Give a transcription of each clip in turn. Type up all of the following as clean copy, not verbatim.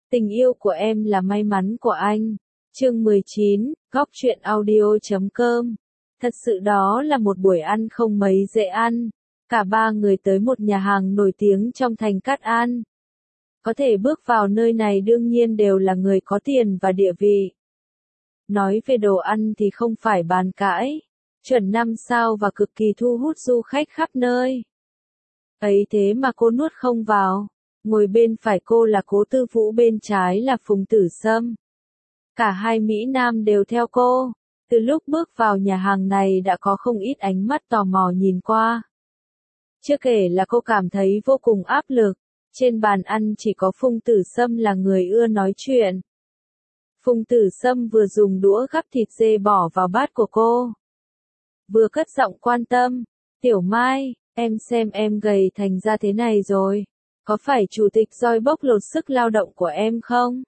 Tình yêu của em là may mắn của anh. Chương 19, góc truyện audio.com. Thật sự đó là một buổi ăn không mấy dễ ăn. Cả ba người tới một nhà hàng nổi tiếng trong thành Cát An. Có thể bước vào nơi này đương nhiên đều là người có tiền và địa vị. Nói về đồ ăn thì không phải bàn cãi. Chuẩn 5 sao và cực kỳ thu hút du khách khắp nơi. Ấy thế mà cô nuốt không vào. Ngồi bên phải cô là Cố Tư Vũ, bên trái là Phùng Tử Sâm. Cả hai Mỹ Nam đều theo cô. Từ lúc bước vào nhà hàng này đã có không ít ánh mắt tò mò nhìn qua. Chưa kể là cô cảm thấy vô cùng áp lực. Trên bàn ăn chỉ có Phùng Tử Sâm là người ưa nói chuyện. Phùng Tử Sâm vừa dùng đũa gắp thịt dê bỏ vào bát của cô, vừa cất giọng quan tâm. Tiểu Mai, em xem em gầy thành ra thế này rồi. Có phải chủ tịch Doi bóc lột sức lao động của em không?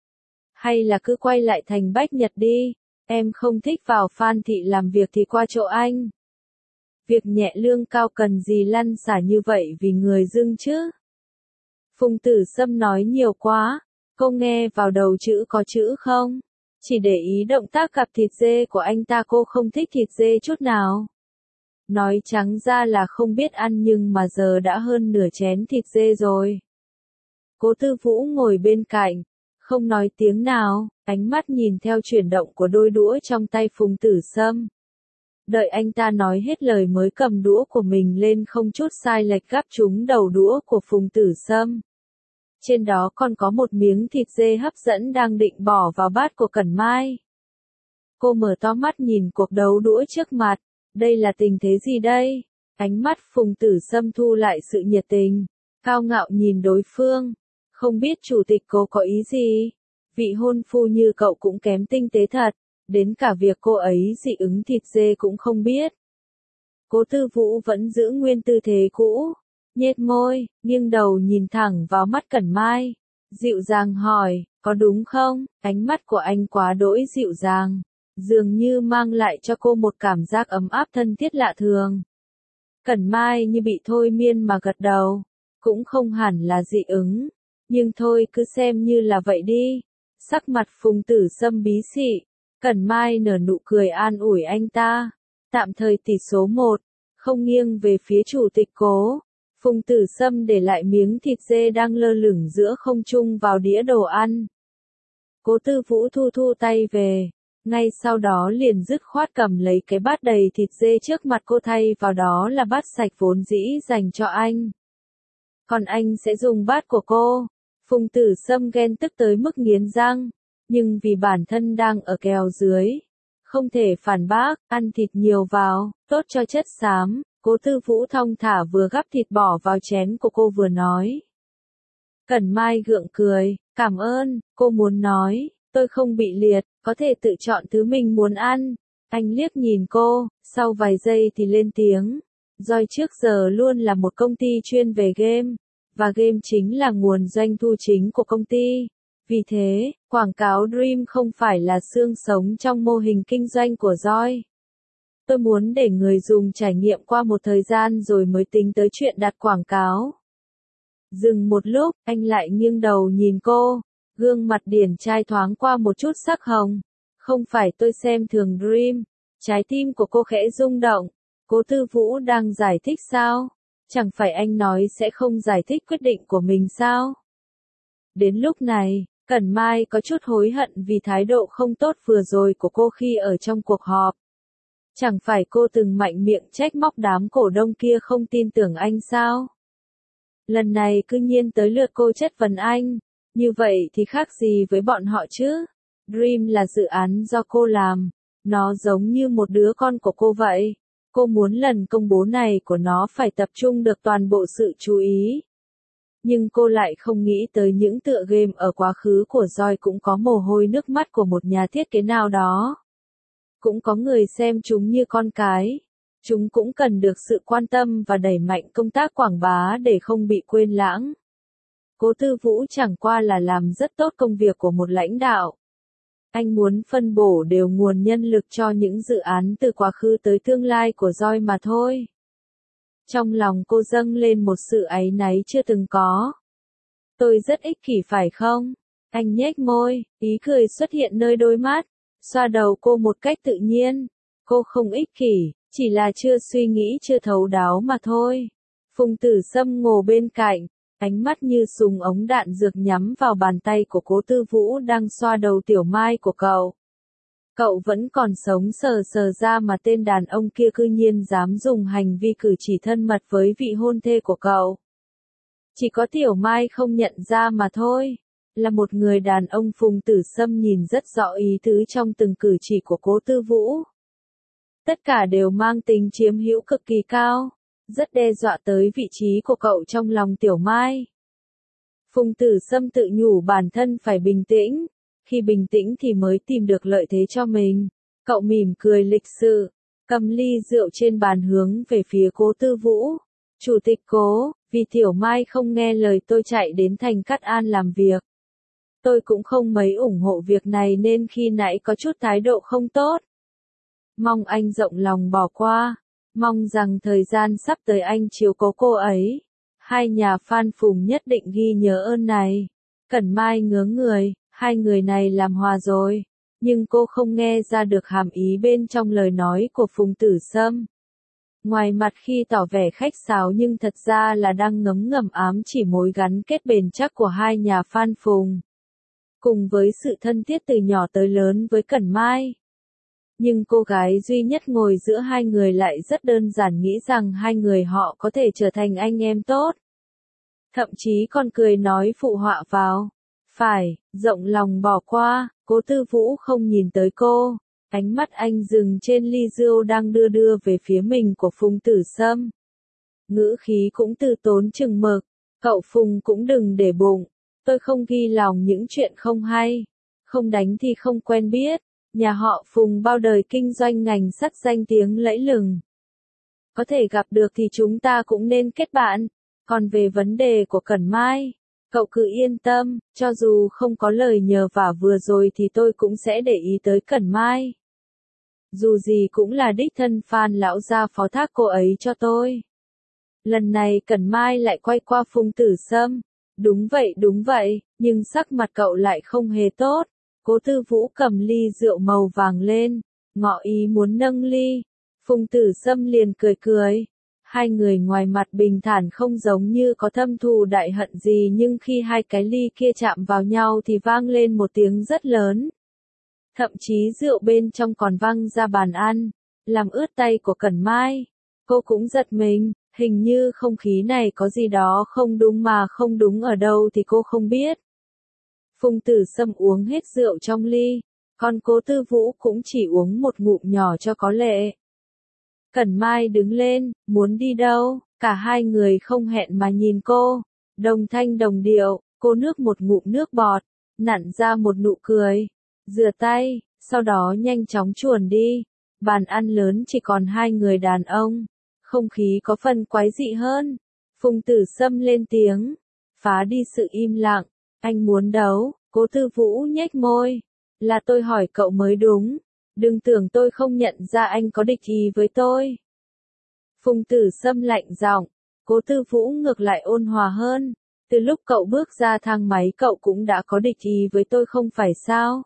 Hay là cứ quay lại thành Bách Nhật đi, em không thích vào Phan Thị làm việc thì qua chỗ anh. Việc nhẹ lương cao cần gì lăn xả như vậy vì người dưng chứ? Phùng Tử Sâm nói nhiều quá, cô nghe vào đầu chữ có chữ không? Chỉ để ý động tác cặp thịt dê của anh ta, cô không thích thịt dê chút nào. Nói trắng ra là không biết ăn, nhưng mà giờ đã hơn nửa chén thịt dê rồi. Cố Tư Vũ ngồi bên cạnh, không nói tiếng nào, ánh mắt nhìn theo chuyển động của đôi đũa trong tay Phùng Tử Sâm. Đợi anh ta nói hết lời mới cầm đũa của mình lên, không chút sai lệch gắp trúng đầu đũa của Phùng Tử Sâm. Trên đó còn có một miếng thịt dê hấp dẫn đang định bỏ vào bát của Cẩn Mai. Cô mở to mắt nhìn cuộc đấu đũa trước mặt. Đây là tình thế gì đây? Ánh mắt Phùng Tử Sâm thu lại sự nhiệt tình, cao ngạo nhìn đối phương. Không biết chủ tịch cô có ý gì? Vị hôn phu như cậu cũng kém tinh tế thật, đến cả việc cô ấy dị ứng thịt dê cũng không biết. Cố Tư Vũ vẫn giữ nguyên tư thế cũ, nhếch môi, nghiêng đầu nhìn thẳng vào mắt Cẩn Mai, dịu dàng hỏi, có đúng không? Ánh mắt của anh quá đỗi dịu dàng, dường như mang lại cho cô một cảm giác ấm áp thân thiết lạ thường. Cẩn Mai như bị thôi miên mà gật đầu, cũng không hẳn là dị ứng, nhưng thôi cứ xem như là vậy đi. Sắc mặt Phùng Tử Sâm bí xị, Cẩn Mai nở nụ cười an ủi anh ta. Tạm thời tỷ số 1, không nghiêng về phía chủ tịch Cố. Phùng Tử Sâm để lại miếng thịt dê đang lơ lửng giữa không trung vào đĩa đồ ăn. Cố Tư Vũ thu tay về, ngay sau đó liền dứt khoát cầm lấy cái bát đầy thịt dê trước mặt cô, thay vào đó là bát sạch vốn dĩ dành cho anh. Còn anh sẽ dùng bát của cô. Phùng Tử Sâm ghen tức tới mức nghiến răng, nhưng vì bản thân đang ở kèo dưới, không thể phản bác. Ăn thịt nhiều vào, tốt cho chất xám. Cố Tư Vũ thong thả vừa gắp thịt bỏ vào chén của cô vừa nói. Cẩn Mai gượng cười, cảm ơn. Cô muốn nói, tôi không bị liệt, có thể tự chọn thứ mình muốn ăn. Anh liếc nhìn cô, sau vài giây thì lên tiếng. Doi trước giờ luôn là một công ty chuyên về game, và game chính là nguồn doanh thu chính của công ty. Vì thế, quảng cáo Dream không phải là xương sống trong mô hình kinh doanh của Doi. Tôi muốn để người dùng trải nghiệm qua một thời gian rồi mới tính tới chuyện đặt quảng cáo. Dừng một lúc, anh lại nghiêng đầu nhìn cô, gương mặt điển trai thoáng qua một chút sắc hồng. Không phải tôi xem thường Dream. Trái tim của cô khẽ rung động. Cố Tư Vũ đang giải thích sao? Chẳng phải anh nói sẽ không giải thích quyết định của mình sao? Đến lúc này, Cẩn Mai có chút hối hận vì thái độ không tốt vừa rồi của cô khi ở trong cuộc họp. Chẳng phải cô từng mạnh miệng trách móc đám cổ đông kia không tin tưởng anh sao? Lần này cứ nhiên tới lượt cô chất vấn anh, như vậy thì khác gì với bọn họ chứ? Dream là dự án do cô làm, nó giống như một đứa con của cô vậy. Cô muốn lần công bố này của nó phải tập trung được toàn bộ sự chú ý. Nhưng cô lại không nghĩ tới những tựa game ở quá khứ của Doi cũng có mồ hôi nước mắt của một nhà thiết kế nào đó. Cũng có người xem chúng như con cái. Chúng cũng cần được sự quan tâm và đẩy mạnh công tác quảng bá để không bị quên lãng. Cố Tư Vũ chẳng qua là làm rất tốt công việc của một lãnh đạo. Anh muốn phân bổ đều nguồn nhân lực cho những dự án từ quá khứ tới tương lai của Doi mà thôi. Trong lòng cô dâng lên một sự áy náy chưa từng có. Tôi rất ích kỷ phải không? Anh nhếch môi, ý cười xuất hiện nơi đôi mắt, xoa đầu cô một cách tự nhiên. Cô không ích kỷ, chỉ là chưa suy nghĩ chưa thấu đáo mà thôi. Phùng Tử Sâm ngồi bên cạnh, ánh mắt như súng ống đạn dược nhắm vào bàn tay của Cố Tư Vũ đang xoa đầu Tiểu Mai của cậu. Cậu vẫn còn sống sờ sờ ra mà tên đàn ông kia cư nhiên dám dùng hành vi cử chỉ thân mật với vị hôn thê của cậu. Chỉ có Tiểu Mai không nhận ra mà thôi. Là một người đàn ông, Phùng Tử Sâm nhìn rất rõ ý tứ trong từng cử chỉ của Cố Tư Vũ. Tất cả đều mang tính chiếm hữu cực kỳ cao, rất đe dọa tới vị trí của cậu trong lòng Tiểu Mai. Phùng Tử Sâm tự nhủ bản thân phải bình tĩnh, khi bình tĩnh thì mới tìm được lợi thế cho mình. Cậu mỉm cười lịch sự, cầm ly rượu trên bàn hướng về phía Cố Tư Vũ. Chủ tịch Cố, vì Tiểu Mai không nghe lời tôi chạy đến thành Cát An làm việc. Tôi cũng không mấy ủng hộ việc này nên khi nãy có chút thái độ không tốt. Mong anh rộng lòng bỏ qua, mong rằng thời gian sắp tới anh chiếu cố cô ấy. Hai nhà Phan Phùng nhất định ghi nhớ ơn này. Cẩn Mai ngớ người, hai người này làm hòa rồi, nhưng cô không nghe ra được hàm ý bên trong lời nói của Phùng Tử Sâm. Ngoài mặt khi tỏ vẻ khách sáo nhưng thật ra là đang ngấm ngầm ám chỉ mối gắn kết bền chắc của hai nhà Phan Phùng. Cùng với sự thân thiết từ nhỏ tới lớn với Cẩn Mai. Nhưng cô gái duy nhất ngồi giữa hai người lại rất đơn giản nghĩ rằng hai người họ có thể trở thành anh em tốt. Thậm chí còn cười nói phụ họa vào. Phải, rộng lòng bỏ qua, Cố Tư Vũ không nhìn tới cô. Ánh mắt anh dừng trên ly rượu đang đưa đưa về phía mình của Phùng Tử Sâm. Ngữ khí cũng từ tốn chừng mực. Cậu Phùng cũng đừng để bụng. Tôi không ghi lòng những chuyện không hay. Không đánh thì không quen biết. Nhà họ Phùng bao đời kinh doanh ngành sắt danh tiếng lẫy lừng. Có thể gặp được thì chúng ta cũng nên kết bạn. Còn về vấn đề của Cẩn Mai, cậu cứ yên tâm, cho dù không có lời nhờ vả vừa rồi thì tôi cũng sẽ để ý tới Cẩn Mai. Dù gì cũng là đích thân Phan lão gia phó thác cô ấy cho tôi. Lần này Cẩn Mai lại quay qua Phùng Tử Sâm. Đúng vậy, nhưng sắc mặt cậu lại không hề tốt. Cố Tư Vũ cầm ly rượu màu vàng lên, ngỏ ý muốn nâng ly. Phùng Tử Sâm liền cười cười. Hai người ngoài mặt bình thản không giống như có thâm thù đại hận gì nhưng khi hai cái ly kia chạm vào nhau thì vang lên một tiếng rất lớn. Thậm chí rượu bên trong còn văng ra bàn ăn, làm ướt tay của Cẩn Mai. Cô cũng giật mình, hình như không khí này có gì đó không đúng mà không đúng ở đâu thì cô không biết. Phùng Tử Sâm uống hết rượu trong ly, còn Cố Tư Vũ cũng chỉ uống một ngụm nhỏ cho có lệ. Cẩn Mai đứng lên, muốn đi đâu, cả hai người không hẹn mà nhìn cô, đồng thanh đồng điệu, cô nước một ngụm nước bọt, nặn ra một nụ cười, rửa tay, sau đó nhanh chóng chuồn đi. Bàn ăn lớn chỉ còn hai người đàn ông, không khí có phần quái dị hơn. Phùng Tử Sâm lên tiếng, phá đi sự im lặng. Anh muốn đấu, Cố Tư Vũ nhếch môi. Là tôi hỏi cậu mới đúng. Đừng tưởng tôi không nhận ra anh có địch ý với tôi. Phùng Tử Sâm lạnh giọng. Cố Tư Vũ ngược lại ôn hòa hơn. Từ lúc cậu bước ra thang máy cậu cũng đã có địch ý với tôi không phải sao?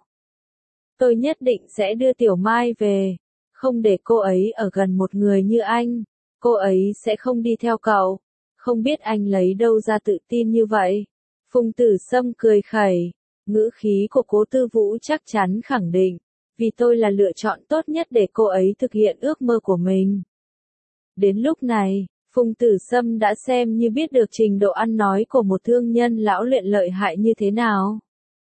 Tôi nhất định sẽ đưa Tiểu Mai về. Không để cô ấy ở gần một người như anh. Cô ấy sẽ không đi theo cậu. Không biết anh lấy đâu ra tự tin như vậy. Phùng Tử Sâm cười khẩy, ngữ khí của Cố Tư Vũ chắc chắn khẳng định, vì tôi là lựa chọn tốt nhất để cô ấy thực hiện ước mơ của mình. Đến lúc này, Phùng Tử Sâm đã xem như biết được trình độ ăn nói của một thương nhân lão luyện lợi hại như thế nào.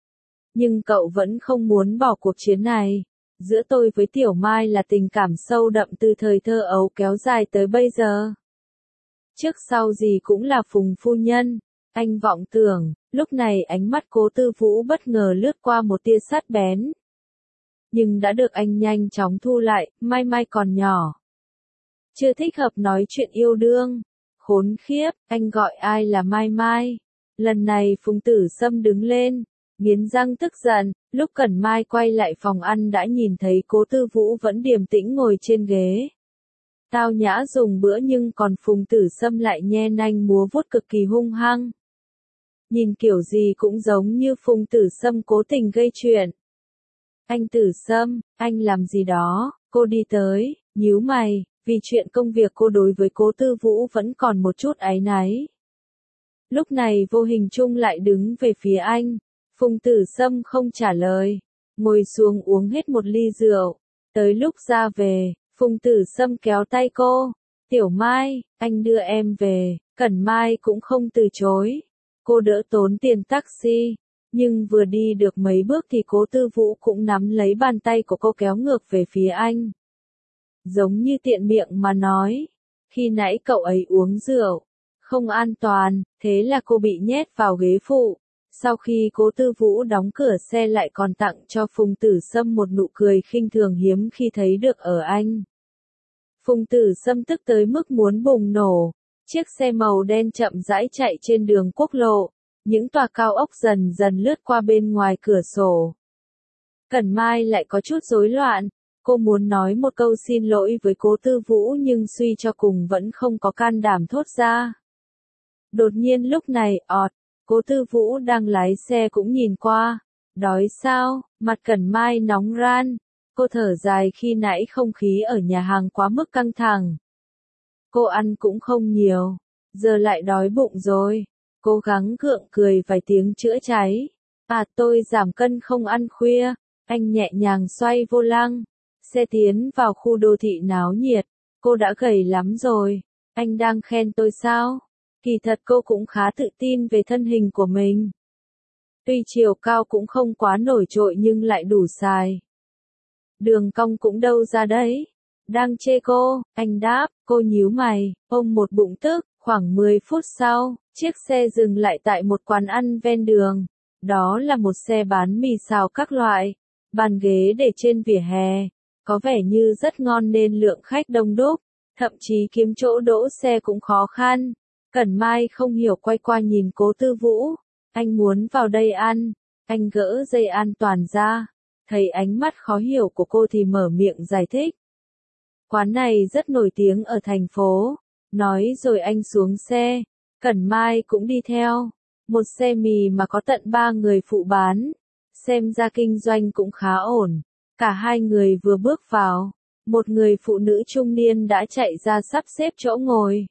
Nhưng cậu vẫn không muốn bỏ cuộc chiến này. Giữa tôi với Tiểu Mai là tình cảm sâu đậm từ thời thơ ấu kéo dài tới bây giờ. Trước sau gì cũng là Phùng phu nhân. Anh vọng tưởng, lúc này ánh mắt Cố Tư Vũ bất ngờ lướt qua một tia sắc bén. Nhưng đã được anh nhanh chóng thu lại, Mai Mai còn nhỏ. Chưa thích hợp nói chuyện yêu đương. Khốn khiếp, anh gọi ai là Mai Mai. Lần này Phùng Tử Sâm đứng lên, nghiến răng tức giận, lúc Cẩn Mai quay lại phòng ăn đã nhìn thấy Cố Tư Vũ vẫn điềm tĩnh ngồi trên ghế. Tao nhã dùng bữa nhưng còn Phùng Tử Sâm lại nhe nanh múa vuốt cực kỳ hung hăng. nhìn kiểu gì cũng giống như Phùng Tử Sâm cố tình gây chuyện. Anh Tử Sâm, anh làm gì đó? Cô đi tới, nhíu mày, vì chuyện công việc cô đối với Cố Tư Vũ vẫn còn một chút áy náy. Lúc này vô hình chung lại đứng về phía anh. Phùng Tử Sâm không trả lời, ngồi xuống uống hết một ly rượu. Tới lúc ra về, Phùng Tử Sâm kéo tay cô. Tiểu Mai, anh đưa em về. Cẩn Mai cũng không từ chối. Cô đỡ tốn tiền taxi. Nhưng vừa đi được mấy bước thì Cố Tư Vũ cũng nắm lấy bàn tay của cô kéo ngược về phía anh. Giống như tiện miệng mà nói. Khi nãy cậu ấy uống rượu. Không an toàn, thế là cô bị nhét vào ghế phụ. Sau khi Cố Tư Vũ đóng cửa xe lại còn tặng cho Phùng Tử Sâm một nụ cười khinh thường hiếm khi thấy được ở anh. Phùng Tử Sâm tức tới mức muốn bùng nổ. Chiếc xe màu đen chậm rãi chạy trên đường quốc lộ. Những tòa cao ốc dần dần lướt qua bên ngoài cửa sổ. Cẩn Mai lại có chút rối loạn. Cô muốn nói một câu xin lỗi với Cố Tư Vũ nhưng suy cho cùng vẫn không có can đảm thốt ra. Đột nhiên lúc này, Cố Tư Vũ đang lái xe cũng nhìn qua. Đói sao? Mặt Cẩn Mai nóng ran. Cô thở dài khi nãy không khí ở nhà hàng quá mức căng thẳng. Cô ăn cũng không nhiều. Giờ lại đói bụng rồi. Cố gắng gượng cười vài tiếng chữa cháy. Tôi giảm cân không ăn khuya. Anh nhẹ nhàng xoay vô lăng. Xe tiến vào khu đô thị náo nhiệt. Cô đã gầy lắm rồi. Anh đang khen tôi sao? Kỳ thật cô cũng khá tự tin về thân hình của mình. Tuy chiều cao cũng không quá nổi trội nhưng lại đủ xài. Đường cong cũng đâu ra đấy. Đang chê cô, anh đáp, cô nhíu mày, ôm một bụng tức. Khoảng 10 phút sau, chiếc xe dừng lại tại một quán ăn ven đường. Đó là một xe bán mì xào các loại. Bàn ghế để trên vỉa hè. Có vẻ như rất ngon nên lượng khách đông đúc. Thậm chí kiếm chỗ đỗ xe cũng khó khăn. Cẩn Mai không hiểu quay qua nhìn Cố Tư Vũ. Anh muốn vào đây ăn. Anh gỡ dây an toàn ra. Thấy ánh mắt khó hiểu của cô thì mở miệng giải thích. Quán này rất nổi tiếng ở thành phố. Nói rồi anh xuống xe. Cẩn Mai cũng đi theo. Một xe mì mà có tận 3 người phụ bán. Xem ra kinh doanh cũng khá ổn. Cả hai người vừa bước vào. Một người phụ nữ trung niên đã chạy ra sắp xếp chỗ ngồi.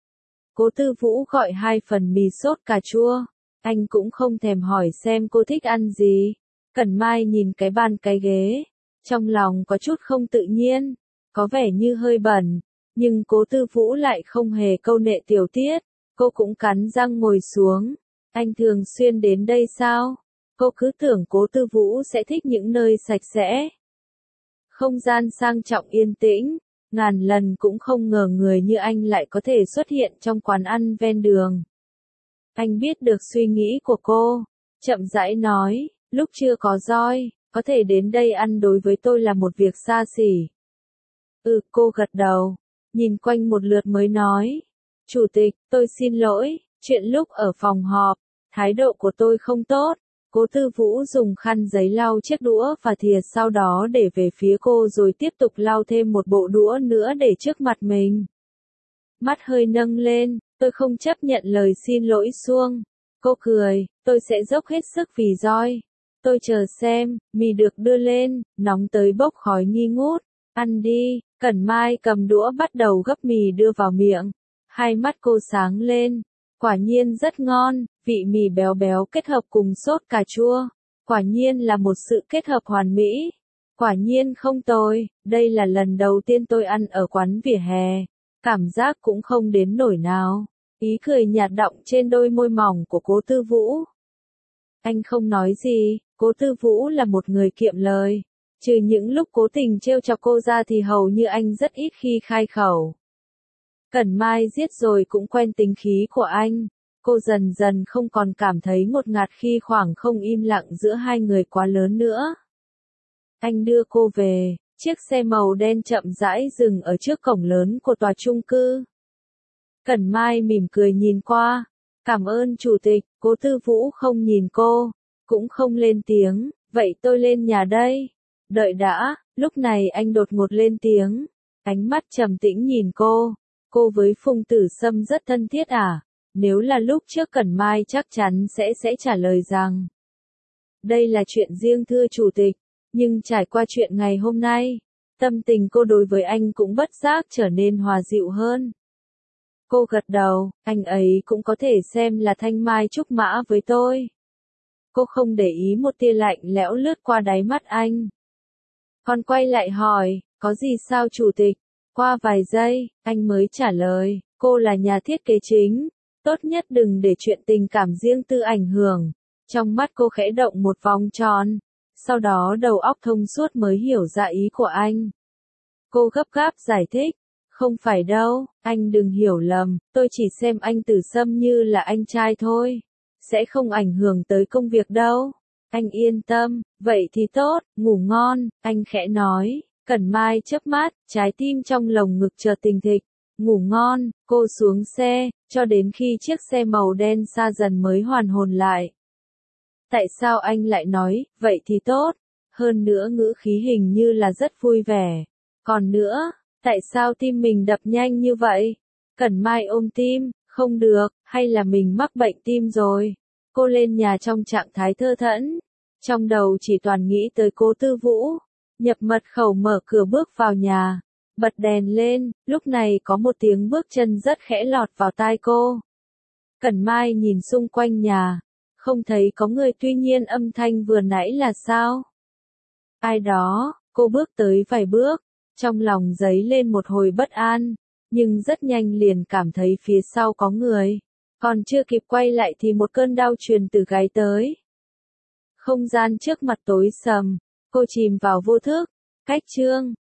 Cố Tư Vũ gọi 2 phần mì sốt cà chua. Anh cũng không thèm hỏi xem cô thích ăn gì. Cẩn Mai nhìn cái bàn cái ghế. Trong lòng có chút không tự nhiên. Có vẻ như hơi bẩn. Nhưng Cố Tư Vũ lại không hề câu nệ tiểu tiết. Cô cũng cắn răng ngồi xuống. Anh thường xuyên đến đây sao? Cô cứ tưởng Cố Tư Vũ sẽ thích những nơi sạch sẽ. Không gian sang trọng yên tĩnh. Ngàn lần cũng không ngờ người như anh lại có thể xuất hiện trong quán ăn ven đường. Anh biết được suy nghĩ của cô. Chậm rãi nói, lúc chưa có roi, có thể đến đây ăn đối với tôi là một việc xa xỉ. Cô gật đầu. Nhìn quanh một lượt mới nói. Chủ tịch, tôi xin lỗi, chuyện lúc ở phòng họp, thái độ của tôi không tốt. Cố Tư Vũ dùng khăn giấy lau chiếc đũa và thìa sau đó để về phía cô rồi tiếp tục lau thêm một bộ đũa nữa để trước mặt mình. Mắt hơi nâng lên, tôi không chấp nhận lời xin lỗi suông. Cô cười, tôi sẽ dốc hết sức vì roi. Tôi chờ xem, mì được đưa lên, nóng tới bốc khói nghi ngút. Ăn đi, Cẩn Mai cầm đũa bắt đầu gấp mì đưa vào miệng. Hai mắt cô sáng lên. Quả nhiên rất ngon, vị mì béo béo kết hợp cùng sốt cà chua. Quả nhiên là một sự kết hợp hoàn mỹ. Quả nhiên không tồi, đây là lần đầu tiên tôi ăn ở quán vỉa hè. Cảm giác cũng không đến nổi nào. Ý cười nhạt đọng trên đôi môi mỏng của Cố Tư Vũ. Anh không nói gì, Cố Tư Vũ là một người kiệm lời. Trừ những lúc cố tình trêu chọc cô ra thì hầu như anh rất ít khi khai khẩu. Cẩn Mai giết rồi cũng quen tính khí của anh. Cô dần dần không còn cảm thấy ngột ngạt khi khoảng không im lặng giữa hai người quá lớn nữa. Anh đưa cô về, chiếc xe màu đen chậm rãi dừng ở trước cổng lớn của tòa chung cư. Cẩn Mai mỉm cười nhìn qua. Cảm ơn chủ tịch, Cố Tư Vũ không nhìn cô, cũng không lên tiếng, vậy tôi lên nhà đây. Đợi đã, lúc này anh đột ngột lên tiếng. Ánh mắt trầm tĩnh nhìn cô với Phùng Tử Sâm rất thân thiết à? Nếu là lúc trước Cẩn Mai chắc chắn sẽ trả lời rằng đây là chuyện riêng thưa chủ tịch, nhưng trải qua chuyện ngày hôm nay, tâm tình cô đối với anh cũng bất giác trở nên hòa dịu hơn. Cô gật đầu, anh ấy cũng có thể xem là thanh mai trúc mã với tôi. Cô không để ý một tia lạnh lẽo lướt qua đáy mắt anh. Còn quay lại hỏi, có gì sao chủ tịch? Qua vài giây, anh mới trả lời, cô là nhà thiết kế chính, tốt nhất đừng để chuyện tình cảm riêng tư ảnh hưởng. Trong mắt cô khẽ động một vòng tròn, sau đó đầu óc thông suốt mới hiểu ra ý của anh. Cô gấp gáp giải thích, không phải đâu, anh đừng hiểu lầm, tôi chỉ xem anh Tử Sâm như là anh trai thôi, sẽ không ảnh hưởng tới công việc đâu. Anh yên tâm, vậy thì tốt, ngủ ngon, anh khẽ nói. Cẩn Mai chớp mắt, trái tim trong lồng ngực chợt thình thịch. Ngủ ngon, cô xuống xe, cho đến khi chiếc xe màu đen xa dần mới hoàn hồn lại. Tại sao anh lại nói, vậy thì tốt, hơn nữa ngữ khí hình như là rất vui vẻ. Còn nữa, tại sao tim mình đập nhanh như vậy? Cẩn Mai ôm tim, không được, hay là mình mắc bệnh tim rồi? Cô lên nhà trong trạng thái thơ thẫn, trong đầu chỉ toàn nghĩ tới Cố Tư Vũ. Nhập mật khẩu mở cửa bước vào nhà, bật đèn lên, lúc này có một tiếng bước chân rất khẽ lọt vào tai cô. Cẩn Mai nhìn xung quanh nhà, không thấy có người, tuy nhiên âm thanh vừa nãy là sao? Ai đó, cô bước tới vài bước, trong lòng dấy lên một hồi bất an, nhưng rất nhanh liền cảm thấy phía sau có người. Còn chưa kịp quay lại thì một cơn đau truyền từ gáy tới. Không gian trước mặt tối sầm, cô chìm vào vô thức. Cách chương